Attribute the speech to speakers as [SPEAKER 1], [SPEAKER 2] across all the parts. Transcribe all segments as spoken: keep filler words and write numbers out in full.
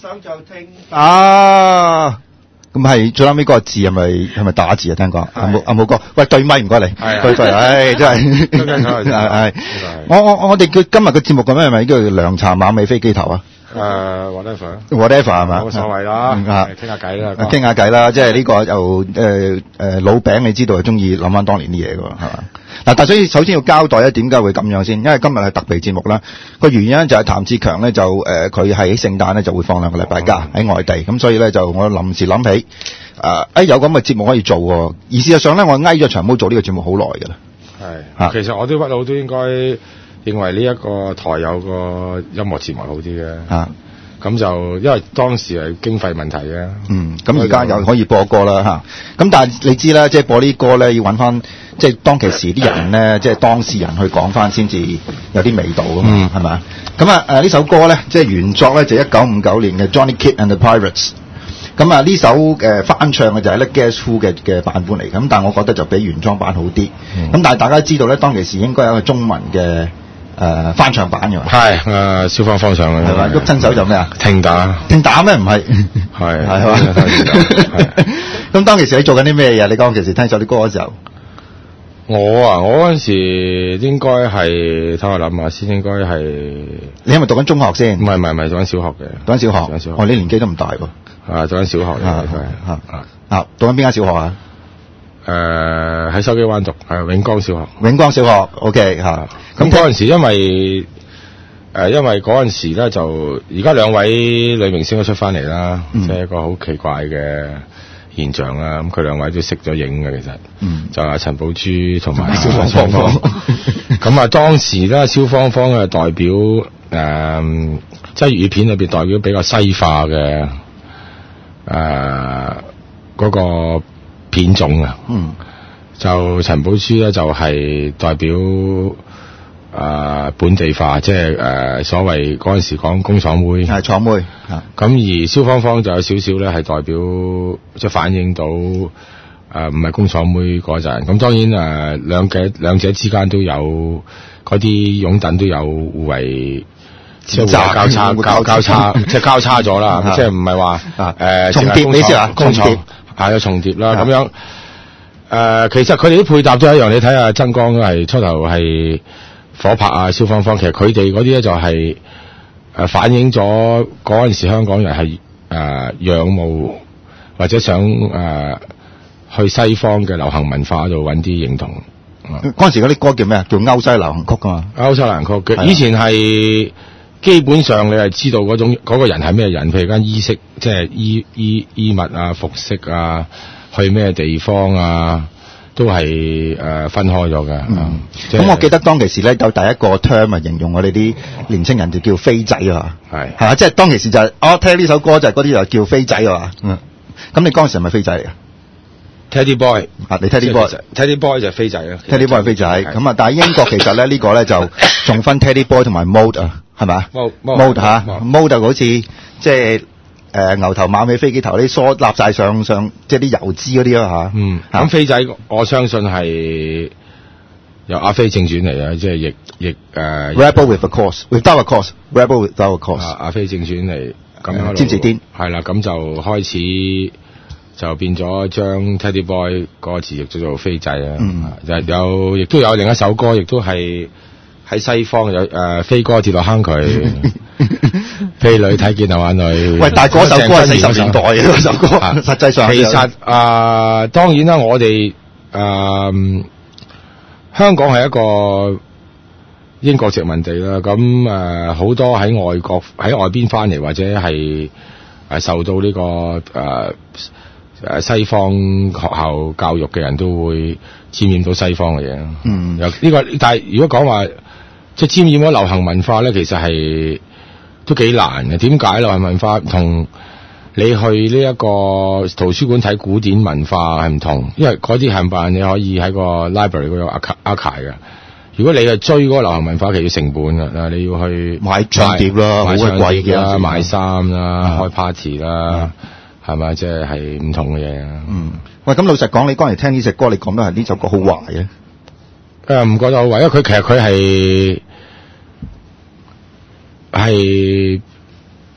[SPEAKER 1] 想就聽啊。咁係最後尾嗰個字係咪係咪打字啊？聽講阿冇阿冇哥，喂對咪唔該你，對對，唉真係，係我我我哋叫今日嘅節目咁樣係咪叫涼茶馬尾飛機頭啊？
[SPEAKER 2] 誒 whatever
[SPEAKER 1] whatever 係嘛？
[SPEAKER 2] 冇所謂啦，傾下偈啦，
[SPEAKER 1] 傾下偈啦，即係呢個又誒誒老餅，你知道係中意諗翻當年啲嘢㗎喎，係嘛？嗱，但係所以首先要交代咧，點解會咁樣先？因為今日係特別節目啦，個原因就係譚志強咧就誒佢喺聖誕咧就會放兩個禮拜假喺外地，咁所以咧就我臨時諗起誒誒有咁嘅節目可以做喎，而事實上咧我挨咗長毛做呢個節目好耐㗎啦。
[SPEAKER 2] 係，其實我都屈佬都應該認為呢一個台有個音樂節目好啲嘅。啊。咁就因為當時係經費問題嘅，
[SPEAKER 1] 嗯，咁而家又可以播歌啦嚇。咁但係你知啦，即係播啲歌咧，要揾翻即係當其時啲人咧，即係當事人去講翻先至有啲味道㗎嘛，係咪？咁啊誒呢首歌咧，即係原作咧就一九五九年嘅 Johnny Kidd and the Pirates。咁啊呢首誒翻唱嘅就係咧 Guess Who 嘅嘅版本嚟，咁但係我覺得就比原裝版好啲。咁、嗯、但係大家知道咧，當其時應該有一個中文嘅。誒、呃、翻唱版嘅嘛，
[SPEAKER 2] 係誒蕭芳芳唱嘅，
[SPEAKER 1] 係嘛？喐親手就咩啊？
[SPEAKER 2] 聽打，
[SPEAKER 1] 聽打咩？唔係，
[SPEAKER 2] 係
[SPEAKER 1] 係嘛？咁當其時你做緊啲咩嘢？你當其時聽咗啲歌嘅時候，
[SPEAKER 2] 我啊，我嗰陣時應該係睇下諗下先，應該係
[SPEAKER 1] 你係咪讀緊中學先？
[SPEAKER 2] 唔係唔係唔係讀緊小學嘅，
[SPEAKER 1] 讀緊小學，讀緊小學。哦，你年紀都唔大喎。
[SPEAKER 2] 啊，讀緊小學嚟嘅，
[SPEAKER 1] 係啊，讀緊邊間小學啊？
[SPEAKER 2] 誒、呃，喺筲箕灣讀，係永光小學。
[SPEAKER 1] 永光小學 ，OK 嚇。
[SPEAKER 2] 咁嗰陣時因為誒、呃，因為嗰陣時咧就而家兩位女明星都出翻嚟啦，即、嗯、係、就是、一個好奇怪嘅現象啦。咁佢兩位都識咗影嘅，其實，嗯、就係陳寶珠同埋蕭芳芳。咁啊，當時咧蕭芳芳嘅代表誒，即係粵語片裏邊代表比較西化嘅誒嗰個片種啊，嗯，就陳寶珠咧就係代表誒、呃、本地化，即係誒所謂嗰陣時講工廠妹，
[SPEAKER 1] 係廠妹，咁
[SPEAKER 2] 而蕭芳芳就有少少咧係代表即係反映到誒唔係工廠妹嗰陣，咁當然誒、呃、兩者兩者之間都有嗰啲擁躉都有互為即係交叉交交叉即係交叉咗啦，即係唔係話誒
[SPEAKER 1] 重疊，你先話重疊。
[SPEAKER 2] 係有重疊啦，咁樣誒、呃，其實佢哋啲配搭都一樣。你睇下曾江都係出頭係火拍啊，蕭芳芳，其實佢哋嗰啲咧就係、是、誒、呃、反映咗嗰陣時香港人係誒、呃、仰慕或者想誒、呃、去西方嘅流行文化度揾啲認同。
[SPEAKER 1] 嗰陣時嗰啲歌叫咩啊？叫歐西流行曲噶嘛？
[SPEAKER 2] 歐西流行曲嘅，以前係。基本上你係知道嗰種嗰、嗰個人係咩人，譬如間衣飾，即係衣衣衣物啊、服飾啊，去咩地方啊，都係誒、呃、分開咗嘅。咁、嗯就是、
[SPEAKER 1] 我記得當其時咧有第一個 term 啊，形容我哋啲年青人就叫飛仔啊，係係啊，即係當其時就係、是、我聽呢首歌就係嗰啲就叫飛仔啊。嗯，咁你嗰陣時係咪飛仔嚟啊
[SPEAKER 2] ？Teddy Boy
[SPEAKER 1] 啊，你 Teddy Boy，Teddy
[SPEAKER 2] Boy 就係飛仔啊
[SPEAKER 1] ，Teddy Boy 係飛仔。咁啊，但係英國其實咧呢、呢個咧就仲分 Teddy Boy 同埋 Mode 啊。係咪 ？Mode 嚇 ，Mode 就好似即係誒牛頭馬尾飛機頭啲梳立晒上上，即係啲油脂嗰啲咯嚇。
[SPEAKER 2] 嗯，咁飛仔我相信係由阿飛正傳嚟嘅，即係亦亦誒。
[SPEAKER 1] Rebel with a cause，without a cause，Rebel without a cause。
[SPEAKER 2] 阿飛正傳嚟咁樣。
[SPEAKER 1] 尖字癲。係
[SPEAKER 2] 啦，咁就開始就變咗將 Teddy Boy 嗰個字譯咗做飛仔啊。嗯。有亦都有另一首歌，亦都係。喺西方有誒、呃、飛哥跌落坑渠，飛女睇見流眼淚。
[SPEAKER 1] 喂，但係嗰首歌係四十年代嘅嗰首歌，啊、實際上
[SPEAKER 2] 其實啊、呃，當然啦，我哋誒、呃、香港係一個英國殖民地啦，咁誒好多喺外國喺外邊翻嚟或者係誒受到呢、這個誒誒、呃、西方學校教育嘅人都會沾染到西方嘅嘢。嗯，有呢、這個，但係如果講話。即係沾染咗流行文化咧，其實係都幾難嘅。點解流行文化同你去呢一個圖書館睇古典文化係唔同？因為嗰啲係辦你可以喺個 library 嗰度 archive 嘅。如果你係追嗰個流行文化，其實要成本㗎，你要去
[SPEAKER 1] 買唱碟啦，好貴嘅，
[SPEAKER 2] 買衫啦，開 party 啦，係咪？即係係唔同嘅嘢。
[SPEAKER 1] 嗯，喂，咁老實講，你剛才聽呢隻歌，你講得係呢首歌好壞嘅？
[SPEAKER 2] 誒，唔覺得好壞，因為佢其實佢係係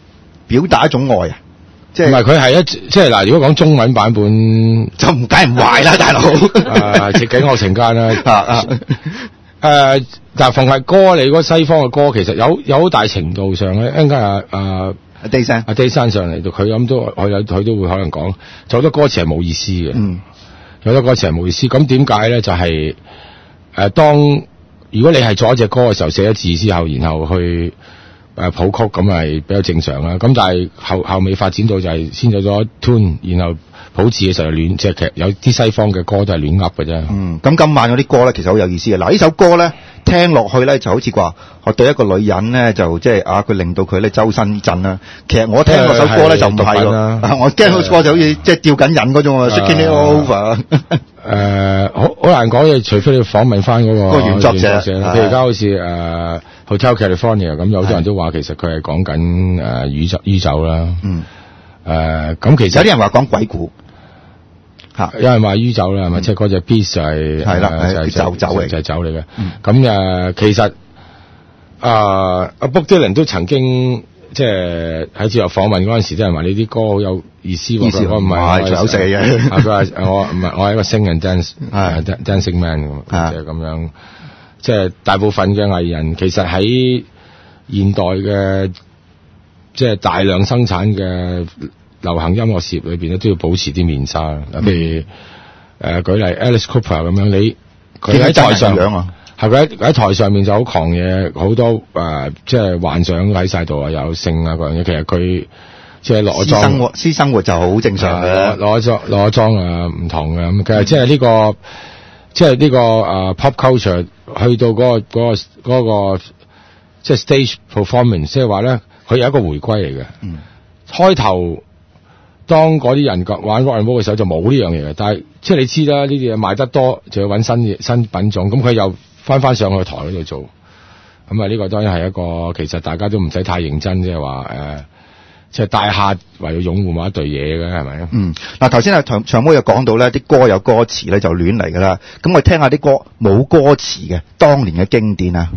[SPEAKER 1] 表達一種愛啊。即係
[SPEAKER 2] 唔係佢係一即係嗱，如果講中文版本
[SPEAKER 1] 就唔解唔壞啦，大佬。
[SPEAKER 2] 誒，逆境惡情間啦。啊啊誒，但係逢係歌，你嗰西方嘅歌，其實有有好大程度上咧，一陣間啊啊
[SPEAKER 1] 阿 Day 生
[SPEAKER 2] 阿 Day 生上嚟到，佢咁都佢有佢都會可能講，就好多歌詞係冇意思嘅。嗯，有好多歌詞係冇意思。咁點解咧？就係、是、誒、呃，當如果你係作一隻歌嘅時候寫咗字之後，然後去。誒譜曲咁係比較正常啦，咁但係後後尾發展到就係先有咗 tune， 然後譜字嘅時候亂，即係其實有啲西方嘅歌都係亂噏嘅啫。嗯，咁今晚嗰啲歌咧，其實好有意思嘅。嗱，呢首歌咧聽落去咧就好似話，我對一個女人咧就即係啊，佢令到佢咧周身震啦。其實我聽嗰首歌咧就唔係喎，我驚嗰歌就好似即係吊緊癮嗰種啊 ，shaking it over。誒， 好好難講嘅，除非你訪問翻嗰個
[SPEAKER 1] 原作者，
[SPEAKER 2] 譬如而家好似誒 Hotel California 咁，有好多人都話其實佢係講緊誒宇宙宇宙啦。嗯。誒，咁其實
[SPEAKER 1] 有啲人話講鬼故。
[SPEAKER 2] 嚇，有人話宇宙啦，係咪？即係嗰隻 beast 就係
[SPEAKER 1] 係啦，
[SPEAKER 2] 就係
[SPEAKER 1] 酒酒嚟，
[SPEAKER 2] 就係酒嚟嘅。咁誒，其實啊，阿 Bob Dylan 都曾經。即係喺接受訪問嗰陣時，啲人話你啲歌好有意思喎。
[SPEAKER 1] 意我唔係有寫嘅。
[SPEAKER 2] 佢話我唔係，我係一個 sing and dance dancing man 咁，即係咁樣。即係大部分嘅藝人其實喺現代嘅即係大量生產嘅流行音樂事業裏邊咧，都要保持啲面紗。譬如誒舉例 Alice Cooper 咁樣，你佢喺台上啊。係佢喺喺台上面就好狂嘢，好多誒、呃，即係幻想喺晒度啊，有性啊嗰樣嘢。其實佢即係落咗妝，私生活
[SPEAKER 1] 私生活就好正常嘅。
[SPEAKER 2] 落咗妝落咗妝啊，唔同嘅咁。其實即係呢、這個，即係呢、這個誒、呃、pop culture 去到嗰、那個嗰、那個那個即係 stage performance，即係話咧，佢有一個回歸嚟嘅。嗯，開頭當嗰啲人玩 rock and roll 嘅時候就冇呢樣嘢嘅，但係即係你知啦，呢啲嘢賣得多就要揾新嘢新品種，咁佢又。翻翻上去台嗰度做，咁啊呢個當然係一個其實大家都唔使太認真，即係話誒，即係大客為咗擁護某一隊嘢嘅係咪？
[SPEAKER 1] 嗯，嗱頭先啊長長毛又講到咧，啲歌有歌詞咧就亂嚟噶啦，咁我哋聽下啲歌冇歌詞嘅當年嘅經典啊。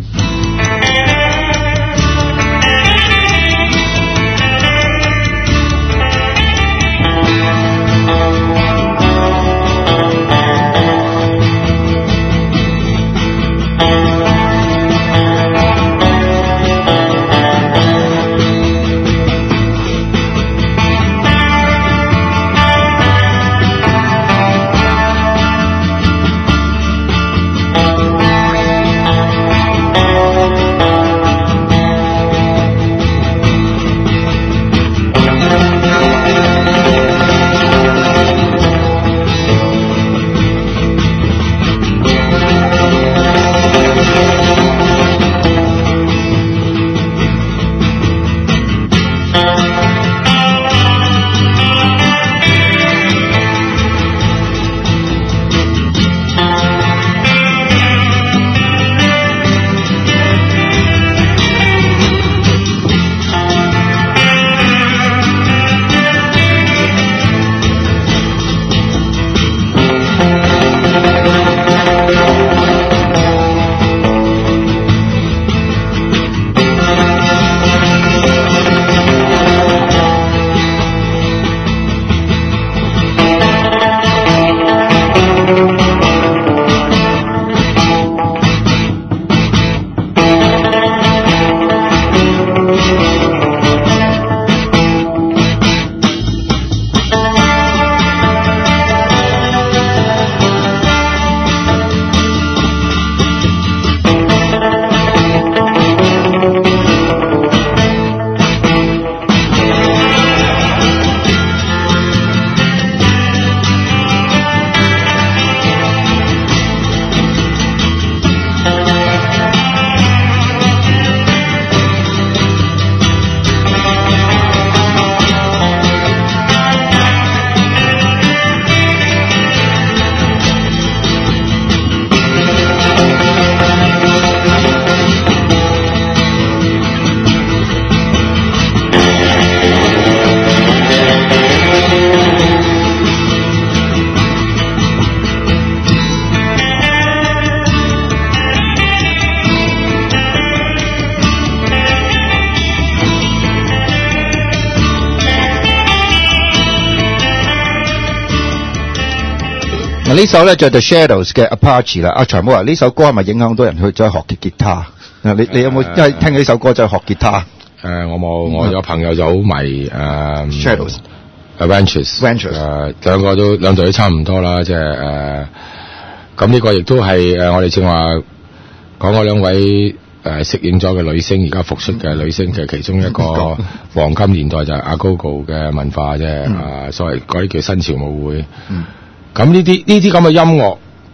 [SPEAKER 1] 嗱呢首咧就係 The Shadows 嘅 Apache 啦。阿長毛話呢首歌係咪影響到人去再學嘅吉他？你你有冇因為聽呢首歌再學吉他？
[SPEAKER 2] 誒，我冇，我有朋友就好迷誒
[SPEAKER 1] Shadows。Ventures，Ventures，
[SPEAKER 2] 誒兩個都兩隊都差唔多啦，即係誒咁呢個亦都係誒我哋正話講嗰兩位誒適應咗嘅女星，而家復出嘅女星嘅其中一個黃金年代就係阿 Gogo 嘅文化啫，啊、嗯、所謂嗰啲叫新潮舞會。咁呢啲呢啲咁嘅音樂，誒、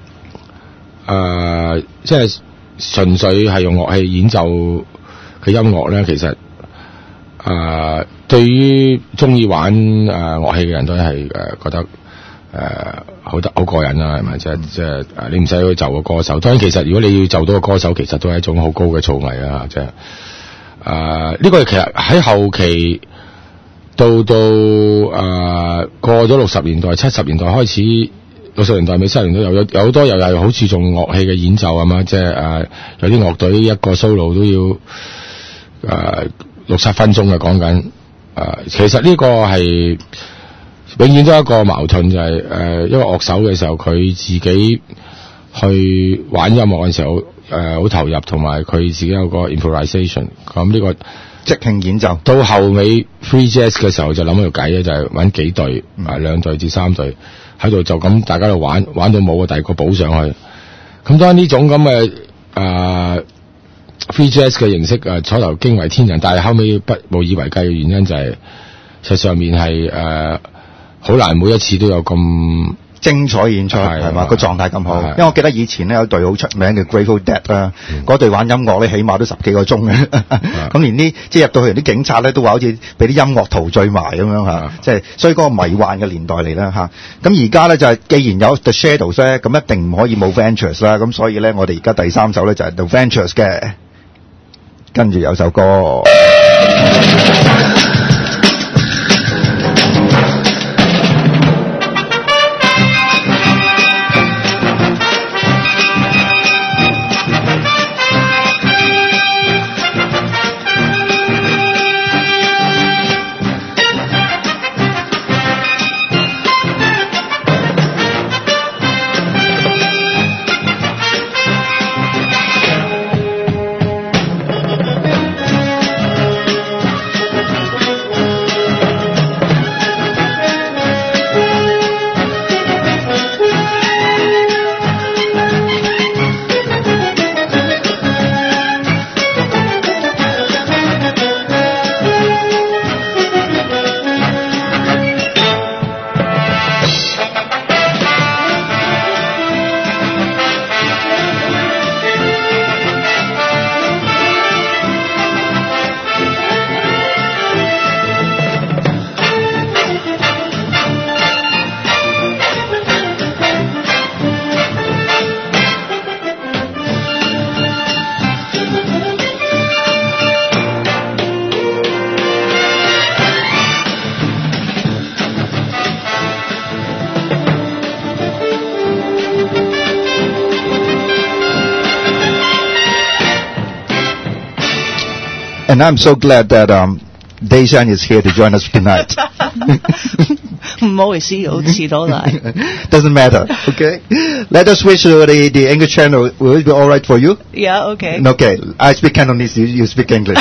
[SPEAKER 2] 呃、即係純粹係用樂器演奏嘅音樂咧，其實誒、呃、對於中意玩誒、呃、樂器嘅人都係誒覺得誒好得好過癮啦，係咪？即係即係誒你唔使去就個歌手，當然其實如果你要就到個歌手，其實都係一種好高嘅造詣啊！即係誒呢個其實喺後期到到誒、呃、過咗六十年代、七十年代開始，六十年代尾、七十年代有有有好多又係好注重樂器嘅演奏啊嘛，即係誒有啲樂隊一個 solo 都要誒、呃、六七分鐘嘅講緊誒，其實呢個係。永遠都有一個矛盾就係、是、誒、呃、一個樂手嘅時候，佢自己去玩音樂嘅時候，誒、呃、好投入，同埋佢自己有個 improvisation。咁呢個
[SPEAKER 1] 即興演奏。到
[SPEAKER 2] 後尾 free jazz 嘅時候就諗一條計咧，就係、是、揾幾隊，啊兩隊至三隊喺度就咁大家度玩，玩到冇個第二個補上去。咁當然呢種咁嘅誒 free jazz 嘅形式啊，初頭驚為天人，但係後尾不無以為繼嘅原因就係、是、實上面係誒。呃好難每一次都有咁
[SPEAKER 1] 精彩演出係嘛，個狀態咁好。因為我記得以前咧有隊好出名嘅 Grateful Dead 啦，嗰隊玩音樂咧起碼都十幾個鐘嘅，咁連啲即係入到去啲警察咧都話好似俾啲音樂陶醉埋咁樣嚇，即係所以嗰個迷幻嘅年代嚟啦嚇。咁而家咧就係、是、既然有 The Shadows 咧，咁一定唔可以冇 Ventures 啦。咁所以咧我哋而家第三首咧就係 The Ventures 嘅，跟住有首歌。And I'm so glad that um, Dejan is here to join us tonight.
[SPEAKER 3] 唔好意思，我遲到嚟。
[SPEAKER 1] Doesn't matter. Okay. Let us switch to the, the English channel. Will it be all right for you?
[SPEAKER 3] Yeah. Okay.
[SPEAKER 1] Okay. I speak Cantonese. You, you speak English.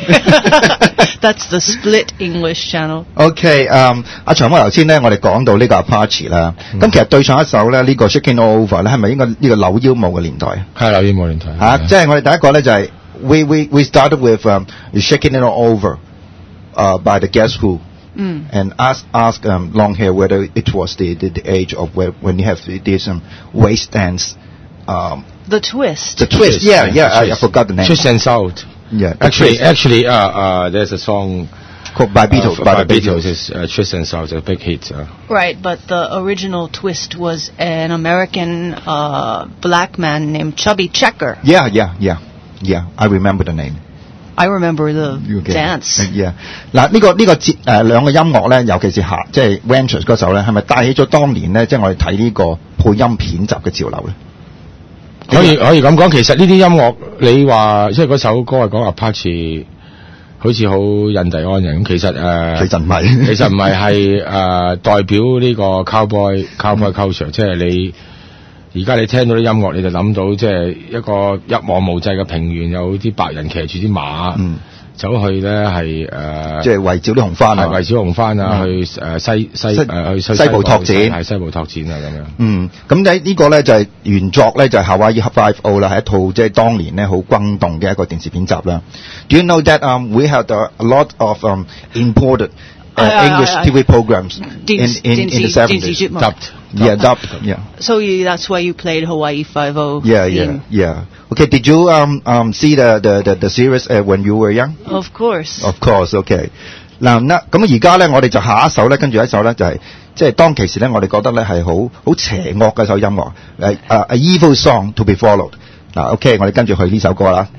[SPEAKER 3] That's the split English channel.
[SPEAKER 1] Okay. Um, 阿長毛頭先咧，我哋講到呢個 Apache 啦。咁、嗯、其實對上一首咧，呢、這個 Shaking All Over 咧，係咪應該呢個扭腰舞嘅年代？
[SPEAKER 2] 係扭腰舞年代。嚇、
[SPEAKER 1] 啊，即係我哋第一個咧就係、是。We we we started with um, Shaking It All Over uh, by the Guess Who,
[SPEAKER 3] mm.
[SPEAKER 1] and ask ask um, Longhair whether it was the, the, the age of where, when you have this um, waist dance. Um,
[SPEAKER 3] the twist.
[SPEAKER 1] The twist. Yeah, yeah. I, I forgot the name.
[SPEAKER 2] Twist and Shout.
[SPEAKER 1] Yeah.
[SPEAKER 2] Actually, actually, uh, uh, there's a song
[SPEAKER 1] called by Beatles.
[SPEAKER 2] Uh,
[SPEAKER 1] by,
[SPEAKER 2] by
[SPEAKER 1] the
[SPEAKER 2] Beatles,
[SPEAKER 1] Beatles.
[SPEAKER 2] is uh, Twist and Shout, a big hit. Uh.
[SPEAKER 3] Right, but the original twist was an American uh, black man named Chubby Checker.
[SPEAKER 1] Yeah, yeah, yeah. Yeah, I remember the name.
[SPEAKER 3] I remember the dance.
[SPEAKER 1] Yeah. 嗱，呢個呢個節誒兩個音樂咧，尤其是下即係 Ventures 嗰首咧，係咪帶起咗當年咧，即係我哋睇呢個配音片集嘅潮流咧？
[SPEAKER 2] 可以可以咁講，其實呢啲音樂你話即係嗰首歌係講 Apache， 好似好印第安人咁，其實誒、呃，
[SPEAKER 1] 其實唔係，
[SPEAKER 2] 其實唔係係誒代表呢個 cowboy cowboy culture，、嗯、即係你而家你聽到啲音樂，你就諗到即係一個一望無際嘅平原，有啲白人騎住啲馬。嗯走去咧係誒，
[SPEAKER 1] 即係圍剿啲紅番啊，
[SPEAKER 2] 圍剿紅番啊，嗯、去誒西西誒、呃、去西，
[SPEAKER 1] 西部拓展，
[SPEAKER 2] 係西部拓展啊咁樣。
[SPEAKER 1] 嗯，咁喺呢個咧就係、是、原作咧就係、是、Hawaii Five-O 啦，係一套即係當年咧好轟動嘅一個電視片集啦。Do you know that um we had a lot of um imported uh, English T V programs in in in the seventies?
[SPEAKER 3] Dubbed.
[SPEAKER 1] Yeah, dubbed. Yeah.
[SPEAKER 3] So you, that's why you played Hawaii Five-O.
[SPEAKER 1] Yeah, yeah, yeah. Okay, did you um um see the the the, the series uh, when you were young?
[SPEAKER 3] Of course.
[SPEAKER 1] Of course, okay. 嗱，咁而家咧，我哋就下一首咧，跟住一首咧就係即係當其時咧，我哋覺得咧係好好邪惡嘅一首音樂，誒誒 A evil song to be followed。嗱 ，OK， 我哋跟住去呢首歌啦。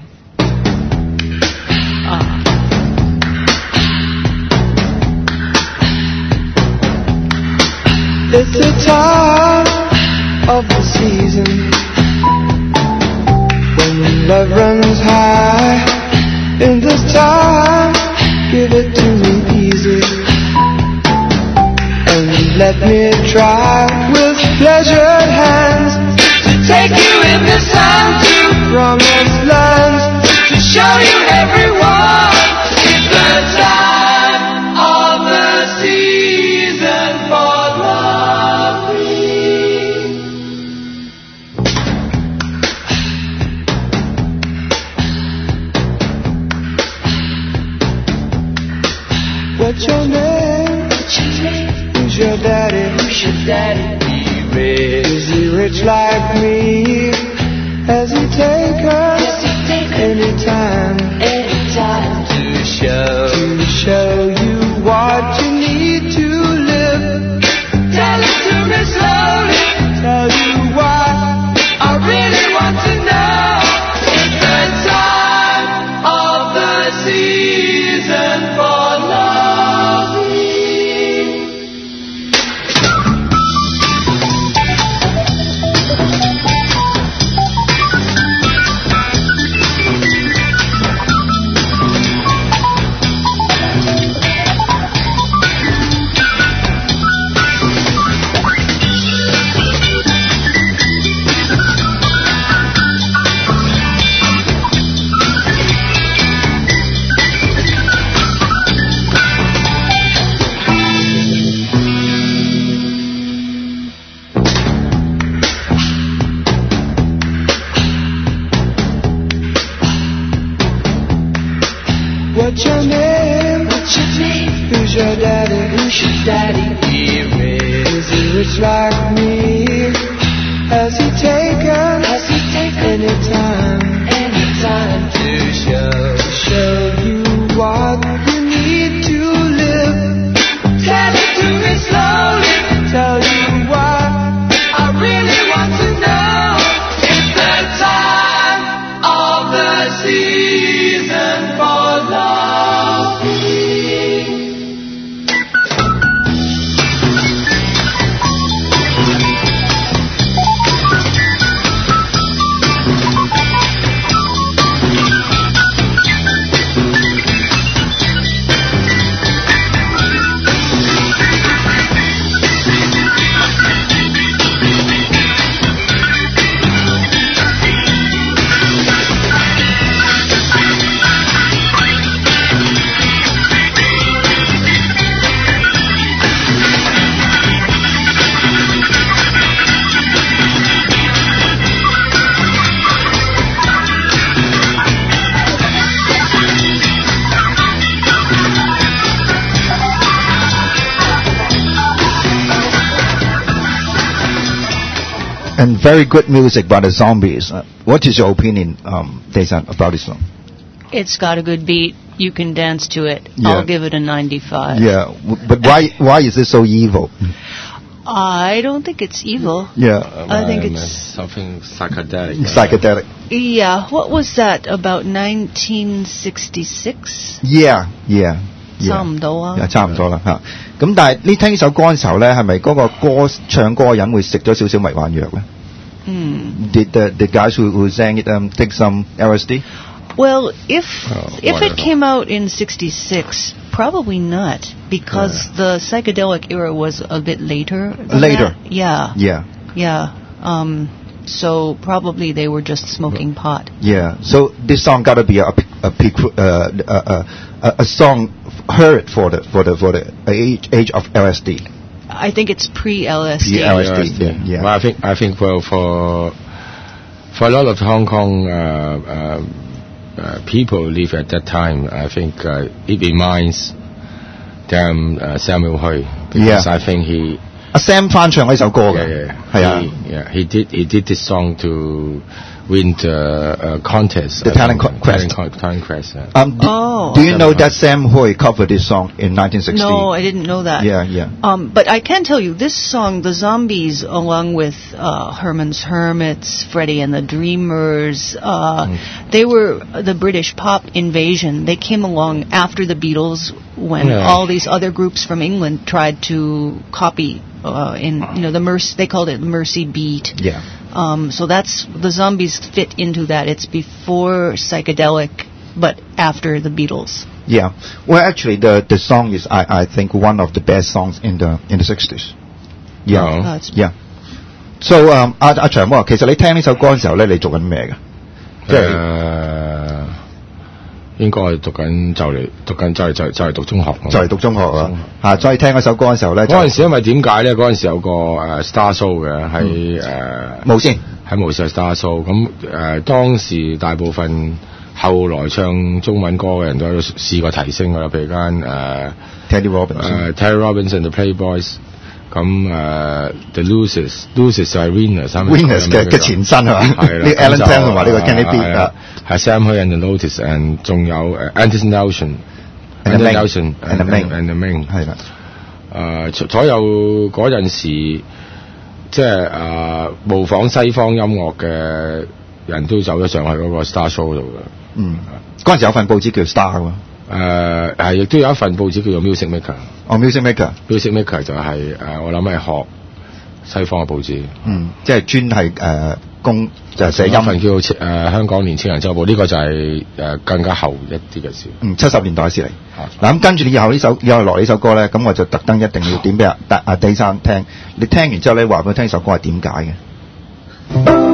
[SPEAKER 4] It's the time of the season when love runs high. In this time, give it to me easy and let me try with pleasured hands to take you in the sun to promised lands, to show you everyone. It's the time of the season for What's your name? What's your name? Who's your daddy? Who's your daddy? He rich. Is he rich like me? Has he taken? Has he taken any time? Any time to show to show you what you need to live? Tell it to me slowly. Tell you why I really want to know. It's the time of the season for love. What's your name? What's your name? Who's your daddy? Who's your daddy? He rich. Is he rich like me? Has he taken? Has he taken any time? Any time to show show you what you need to live? Tell it to me slowly. Tell you why I really want to know. It's the time of the season for love.
[SPEAKER 1] And very good music by the Zombies. Uh, what is your opinion, um, Daesan, about this song?
[SPEAKER 3] It's got a good beat. You can dance to it.
[SPEAKER 1] Yeah.
[SPEAKER 3] I'll give it a ninety-five.
[SPEAKER 1] Yeah, w- but why why is it so evil?
[SPEAKER 3] I don't think it's evil.
[SPEAKER 1] Yeah,
[SPEAKER 3] I think
[SPEAKER 2] Um,
[SPEAKER 3] it's
[SPEAKER 2] something psychedelic.
[SPEAKER 1] psychedelic.
[SPEAKER 3] Yeah. What was that? About nineteen sixty-six?
[SPEAKER 1] Yeah, yeah.
[SPEAKER 3] 差唔多啊。
[SPEAKER 1] Yeah, 差唔多啦嚇。咁但係你聽呢首歌嘅時候咧，係咪嗰個歌唱歌嘅人會食咗少少迷幻藥咧？
[SPEAKER 3] 嗯。
[SPEAKER 1] Did the the guys who who sang it um take some L S D?
[SPEAKER 3] Well, if
[SPEAKER 2] Oh,
[SPEAKER 3] if it
[SPEAKER 2] wonderful.
[SPEAKER 3] came out in sixty-six, probably not, because
[SPEAKER 2] Yeah.
[SPEAKER 3] the psychedelic era was a bit later. than
[SPEAKER 1] Later.
[SPEAKER 3] that. Yeah.
[SPEAKER 1] Yeah.
[SPEAKER 3] Yeah. Um, so probably they were just smoking pot.
[SPEAKER 1] Yeah. So this song got to be a a, a, uh, a, a, a song heard for the for the for the age, age of L S D.
[SPEAKER 3] I think it's pre-L S D.
[SPEAKER 1] Pre-L S D. Yeah, yeah.
[SPEAKER 2] Well, I think I think well for for a lot of Hong Kong uh, uh, uh, people live at that time, I think uh, it reminds them uh, Samuel Hui, because
[SPEAKER 1] Yeah.
[SPEAKER 2] I think he
[SPEAKER 1] 阿 Sam 翻唱呢首歌
[SPEAKER 2] yeah,
[SPEAKER 1] 嘅，
[SPEAKER 2] yeah,
[SPEAKER 1] 係啊
[SPEAKER 2] he, yeah he did he did this song to win the uh, contest
[SPEAKER 1] The
[SPEAKER 2] I
[SPEAKER 1] Talent
[SPEAKER 2] think,
[SPEAKER 1] Quest.
[SPEAKER 2] talent, co- talent quest. Yeah.
[SPEAKER 1] Um, do,
[SPEAKER 3] Oh.
[SPEAKER 1] do you know that Sam Hui covered this song in nineteen sixty?
[SPEAKER 3] No, I didn't know that.
[SPEAKER 1] Yeah, yeah.
[SPEAKER 3] Um, but I can tell you, this song, The Zombies, along with uh, Herman's Hermits, Freddie and the Dreamers, uh,
[SPEAKER 2] Mm.
[SPEAKER 3] they were the British pop invasion. They came along after the Beatles, when
[SPEAKER 2] Yeah.
[SPEAKER 3] all these other groups from England tried to copy uh, in, you know, the Mercy, they called it Mercy Beat.
[SPEAKER 1] Yeah.
[SPEAKER 3] Um, so that's, the Zombies fit into that. It's before psychedelic, but after the Beatles.
[SPEAKER 1] Yeah. Well, actually, the the song is, I I think, one of the best songs in the in the sixties. Yeah.
[SPEAKER 2] Oh.
[SPEAKER 3] Uh, it's
[SPEAKER 1] Yeah. So, um, 阿阿長哥，其實你聽呢首歌嘅時候咧，你做緊咩嘅？即係
[SPEAKER 2] 誒應該係讀緊就嚟讀緊就嚟就就嚟讀中學
[SPEAKER 1] 就嚟讀中學啊！嚇，再聽嗰首歌嘅時候咧，就
[SPEAKER 2] 嗰陣時因為點解咧？嗰陣時有個誒 Star Show 嘅喺誒
[SPEAKER 1] 冇先。
[SPEAKER 2] 喺無線 Star Show，咁誒當時大部分後來唱中文歌嘅人都有試過提升㗎啦，譬如間誒
[SPEAKER 1] Teddy Robinson。
[SPEAKER 2] 誒 Terry Robinson The Playboys，咁誒 The Losers，Losers 就係 Winners，Winners
[SPEAKER 1] 嘅嘅前身係嘛？
[SPEAKER 2] 係啦，
[SPEAKER 1] 呢個 Alan
[SPEAKER 2] 咁就
[SPEAKER 1] Tam 同埋呢個 Kenny B
[SPEAKER 2] 係
[SPEAKER 1] 啊。
[SPEAKER 2] 係 Sam Hui and the Lotus and 仲有誒 Anderson Nelson。And
[SPEAKER 1] the Ming
[SPEAKER 2] Nelson
[SPEAKER 1] and the Ming
[SPEAKER 2] and the Ming
[SPEAKER 1] 係啦。
[SPEAKER 2] 誒所所有嗰陣時，即係誒模仿西方音樂嘅人都走咗上去嗰個 Star Show 度嘅。
[SPEAKER 1] 嗯，嗰陣時有份報紙叫 Star 喎。
[SPEAKER 2] 誒係，亦都有一份報紙叫做 Music Maker。
[SPEAKER 1] 哦，Music Maker。
[SPEAKER 2] Music Maker 就係、誒，我諗係學西方嘅報紙。
[SPEAKER 1] 嗯，即係專係誒公就係寫音。
[SPEAKER 2] 有一份叫誒、香港年青人週報，呢、個就係、誒更加後一啲嘅事。
[SPEAKER 1] 嗯，七十年代先嚟。
[SPEAKER 2] 啊
[SPEAKER 1] 嗱咁跟住你以後呢首以後落呢首歌咧，咁我就特登一定要點俾阿阿阿 Day 生聽。你聽完之後咧，話俾佢聽首歌係點解嘅。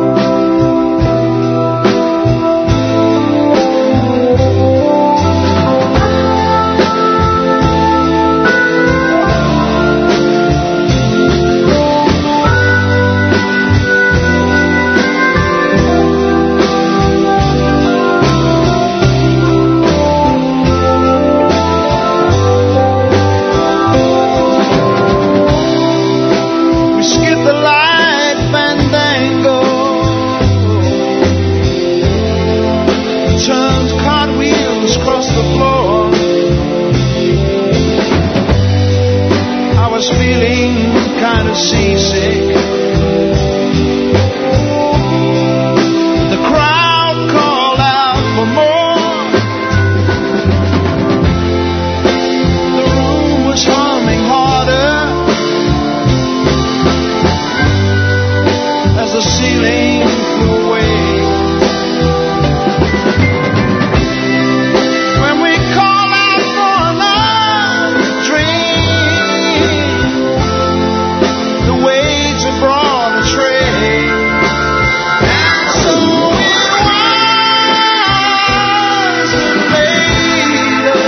[SPEAKER 4] We skip the light fandango, turns cartwheels across the floor. I was feeling kind of seasick. The crowd called out for more. The room was humming harder as the ceiling flew away. When we call out for another drink, the waves have brought a tray. And so it was that later,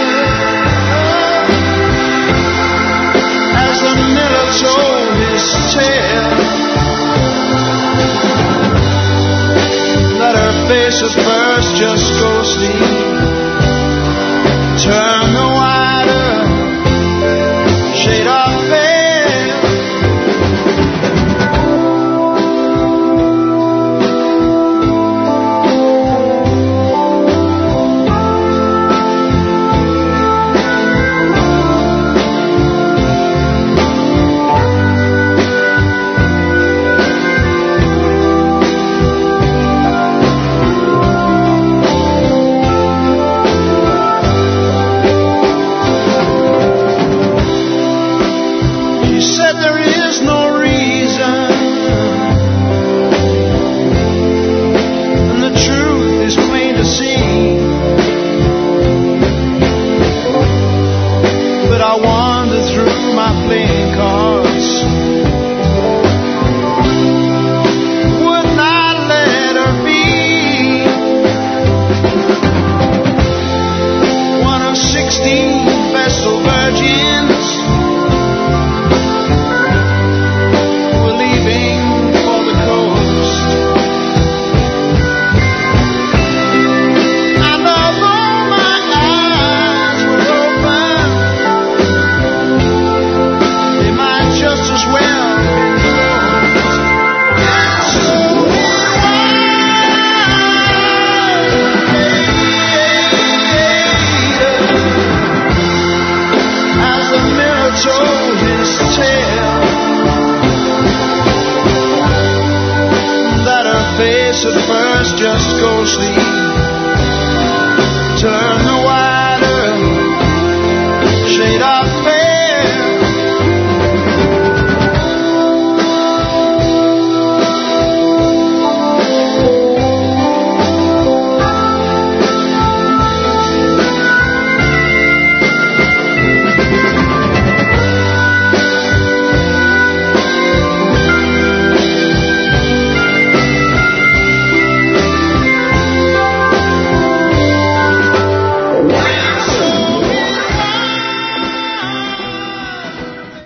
[SPEAKER 4] as the miller told his tale, that her face at first just ghostly turned the wider shade of pale. first just go sleep. Turn the